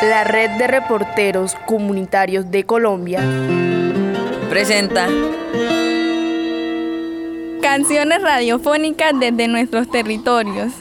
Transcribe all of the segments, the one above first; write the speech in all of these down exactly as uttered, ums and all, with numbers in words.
La Red de Reporteros Comunitarios de Colombia presenta canciones radiofónicas desde nuestros territorios.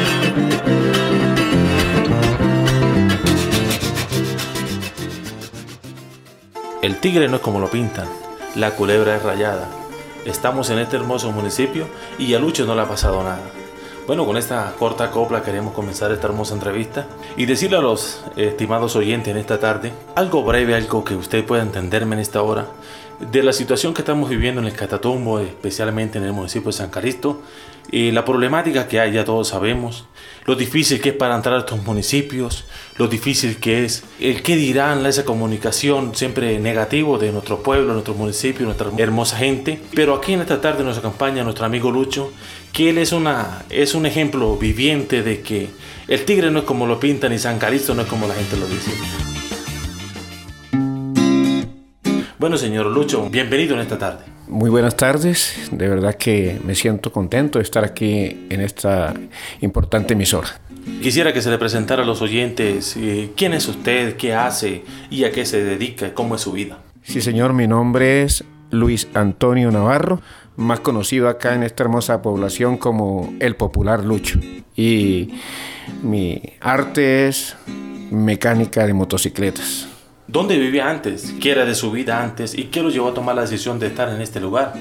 El tigre no es como lo pintan, la culebra es rayada. Estamos en este hermoso municipio y a Lucho no le ha pasado nada. Bueno, con esta corta copla queremos comenzar esta hermosa entrevista y decirle a los estimados oyentes en esta tarde algo breve, algo que usted pueda entenderme en esta hora, de la situación que estamos viviendo en el Catatumbo, especialmente en el municipio de San Calixto, y la problemática que hay, ya todos sabemos, lo difícil que es para entrar a estos municipios, lo difícil que es, el qué dirán, esa comunicación siempre negativo de nuestro pueblo, nuestro municipio, nuestra hermosa gente. Pero aquí en esta tarde nos acompaña nuestro amigo Lucho, que él es, una, es un ejemplo viviente de que el tigre no es como lo pintan y San Calixto no es como la gente lo dice. Bueno, señor Lucho, bienvenido en esta tarde. Muy buenas tardes, de verdad que me siento contento de estar aquí en esta importante emisora. Quisiera que se le presentara a los oyentes eh, quién es usted, qué hace y a qué se dedica, cómo es su vida. Sí, señor, mi nombre es Luis Antonio Navarro, más conocido acá en esta hermosa población como el popular Lucho. Y mi arte es mecánica de motocicletas. ¿Dónde vivía antes? ¿Qué era de su vida antes? ¿Y qué lo llevó a tomar la decisión de estar en este lugar?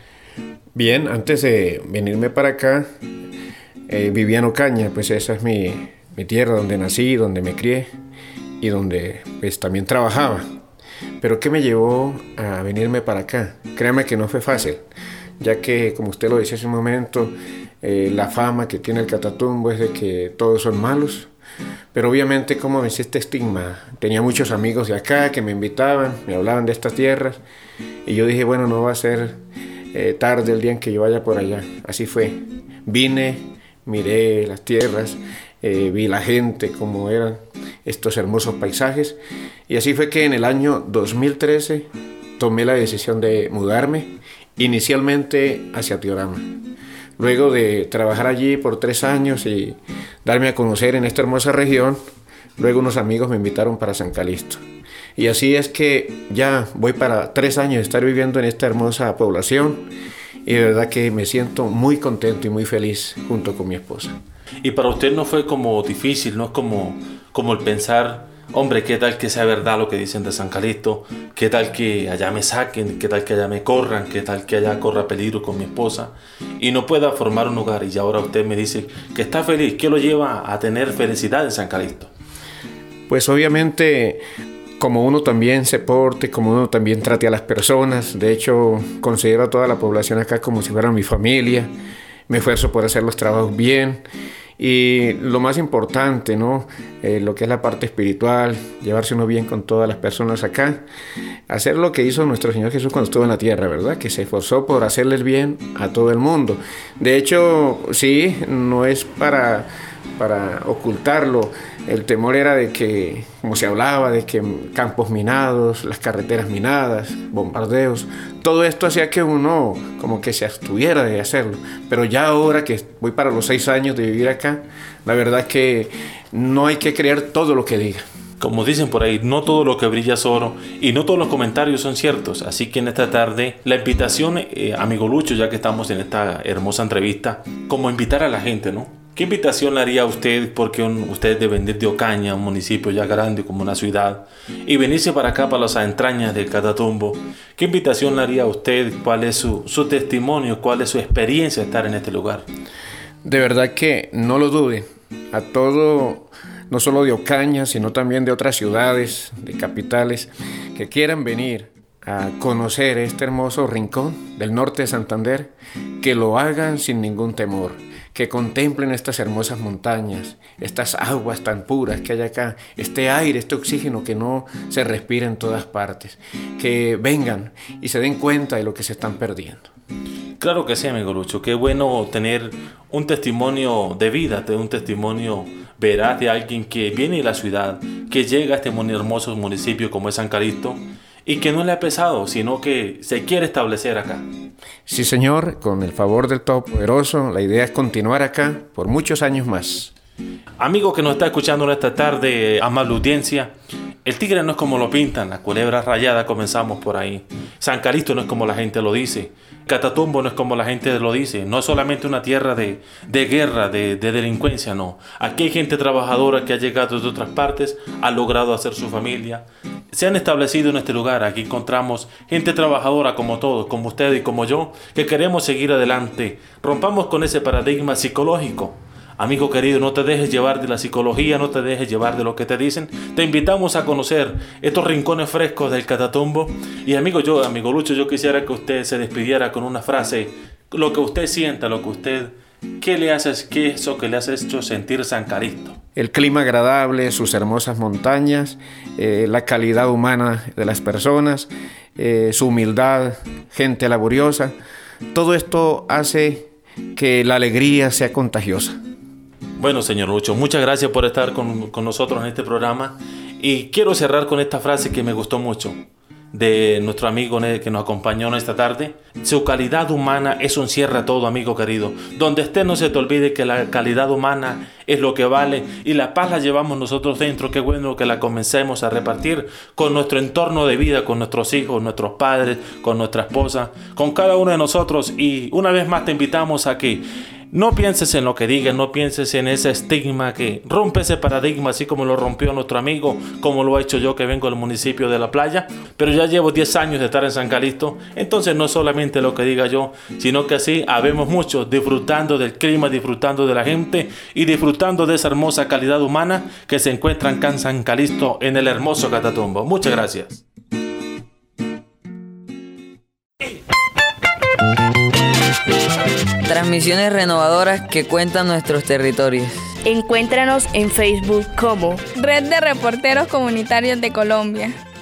Bien, antes de venirme para acá, eh, vivía en Ocaña, pues esa es mi, mi tierra donde nací, donde me crié y donde pues también trabajaba. Pero ¿qué me llevó a venirme para acá? Créame que no fue fácil, ya que, como usted lo decía hace un momento, eh, la fama que tiene el Catatumbo es de que todos son malos. Pero obviamente, como vencí este estigma, tenía muchos amigos de acá que me invitaban, me hablaban de estas tierras, y yo dije, bueno, no va a ser eh, tarde el día en que yo vaya por allá. Así fue. Vine, miré las tierras, eh, vi la gente, cómo eran estos hermosos paisajes, y así fue que en el año dos mil trece tomé la decisión de mudarme, inicialmente hacia Tiorama. Luego de trabajar allí por tres años y darme a conocer en esta hermosa región, luego unos amigos me invitaron para San Calixto. Y así es que ya voy para tres años de estar viviendo en esta hermosa población y de verdad que me siento muy contento y muy feliz junto con mi esposa. Y para usted no fue como difícil, no es como, como el pensar, hombre, qué tal que sea verdad lo que dicen de San Calixto, qué tal que allá me saquen, qué tal que allá me corran, qué tal que allá corra peligro con mi esposa y no pueda formar un hogar. Y ahora usted me dice que está feliz. ¿Qué lo lleva a tener felicidad en San Calixto? Pues obviamente, como uno también se porte, como uno también trate a las personas. De hecho, considero a toda la población acá como si fuera mi familia. Me esfuerzo por hacer los trabajos bien. Y lo más importante, ¿no? Eh, lo que es la parte espiritual, llevarse uno bien con todas las personas acá, hacer lo que hizo nuestro Señor Jesús cuando estuvo en la tierra, ¿verdad? Que se esforzó por hacerles bien a todo el mundo. De hecho, sí, no es para, para ocultarlo. El temor era de que, como se hablaba, de que campos minados, las carreteras minadas, bombardeos, todo esto hacía que uno como que se abstuviera de hacerlo. Pero ya ahora que voy para los seis años de vivir acá, la verdad es que no hay que creer todo lo que diga. Como dicen por ahí, no todo lo que brilla es oro y no todos los comentarios son ciertos. Así que en esta tarde, la invitación, eh, amigo Lucho, ya que estamos en esta hermosa entrevista, como invitar a la gente, ¿no? ¿Qué invitación le haría a usted, porque un, usted es de venir de Ocaña, un municipio ya grande como una ciudad, y venirse para acá, para las entrañas del Catatumbo? ¿Qué invitación le haría a usted? ¿Cuál es su, su testimonio? ¿Cuál es su experiencia de estar en este lugar? De verdad que no lo dude. A todo, no solo de Ocaña, sino también de otras ciudades, de capitales, que quieran venir a conocer este hermoso rincón del norte de Santander, que lo hagan sin ningún temor. Que contemplen estas hermosas montañas, estas aguas tan puras que hay acá, este aire, este oxígeno que no se respira en todas partes, que vengan y se den cuenta de lo que se están perdiendo. Claro que sí, amigo Lucho, qué bueno tener un testimonio de vida, un testimonio veraz de alguien que viene de la ciudad, que llega a este muy hermoso municipio como es San Calixto y que no le ha pesado, sino que se quiere establecer acá. Sí, señor, con el favor del Todopoderoso, la idea es continuar acá por muchos años más. Amigo que nos está escuchando en esta tarde, amable audiencia, el tigre no es como lo pintan, la culebra rayada, comenzamos por ahí. San Calixto no es como la gente lo dice. Catatumbo no es como la gente lo dice. No es solamente una tierra de, de guerra, de, de delincuencia, no. Aquí hay gente trabajadora que ha llegado de otras partes, ha logrado hacer su familia. Se han establecido en este lugar. Aquí encontramos gente trabajadora como todos, como usted y como yo, que queremos seguir adelante. Rompamos con ese paradigma psicológico. Amigo querido, no te dejes llevar de la psicología, no te dejes llevar de lo que te dicen. Te invitamos a conocer estos rincones frescos del Catatumbo. Y amigo yo, amigo Lucho, yo quisiera que usted se despidiera con una frase. Lo que usted sienta, lo que usted... ¿Qué le haces, qué es eso que le has hecho sentir San Calixto? El clima agradable, sus hermosas montañas, eh, la calidad humana de las personas, eh, su humildad, gente laboriosa. Todo esto hace que la alegría sea contagiosa. Bueno, señor Lucho, muchas gracias por estar con, con nosotros en este programa. Y quiero cerrar con esta frase que me gustó mucho, de nuestro amigo que nos acompañó en esta tarde. Su calidad humana, eso encierra todo, amigo querido. Donde estés, no se te olvide que la calidad humana es lo que vale, y la paz la llevamos nosotros dentro. Qué bueno que la comencemos a repartir con nuestro entorno de vida, con nuestros hijos, nuestros padres, con nuestra esposa, con cada uno de nosotros. Y una vez más te invitamos a que no pienses en lo que digan, no pienses en ese estigma, que rompe ese paradigma, así como lo rompió nuestro amigo, como lo he hecho yo, que vengo del municipio de La Playa, pero ya llevo diez años de estar en San Calixto. Entonces no solamente lo que diga yo, sino que así habemos muchos disfrutando del clima, disfrutando de la gente y disfrutando de esa hermosa calidad humana que se encuentra acá en San Calixto, en el hermoso Catatumbo. Muchas gracias. Transmisiones renovadoras que cuentan nuestros territorios. Encuéntranos en Facebook como Red de Reporteros Comunitarios de Colombia.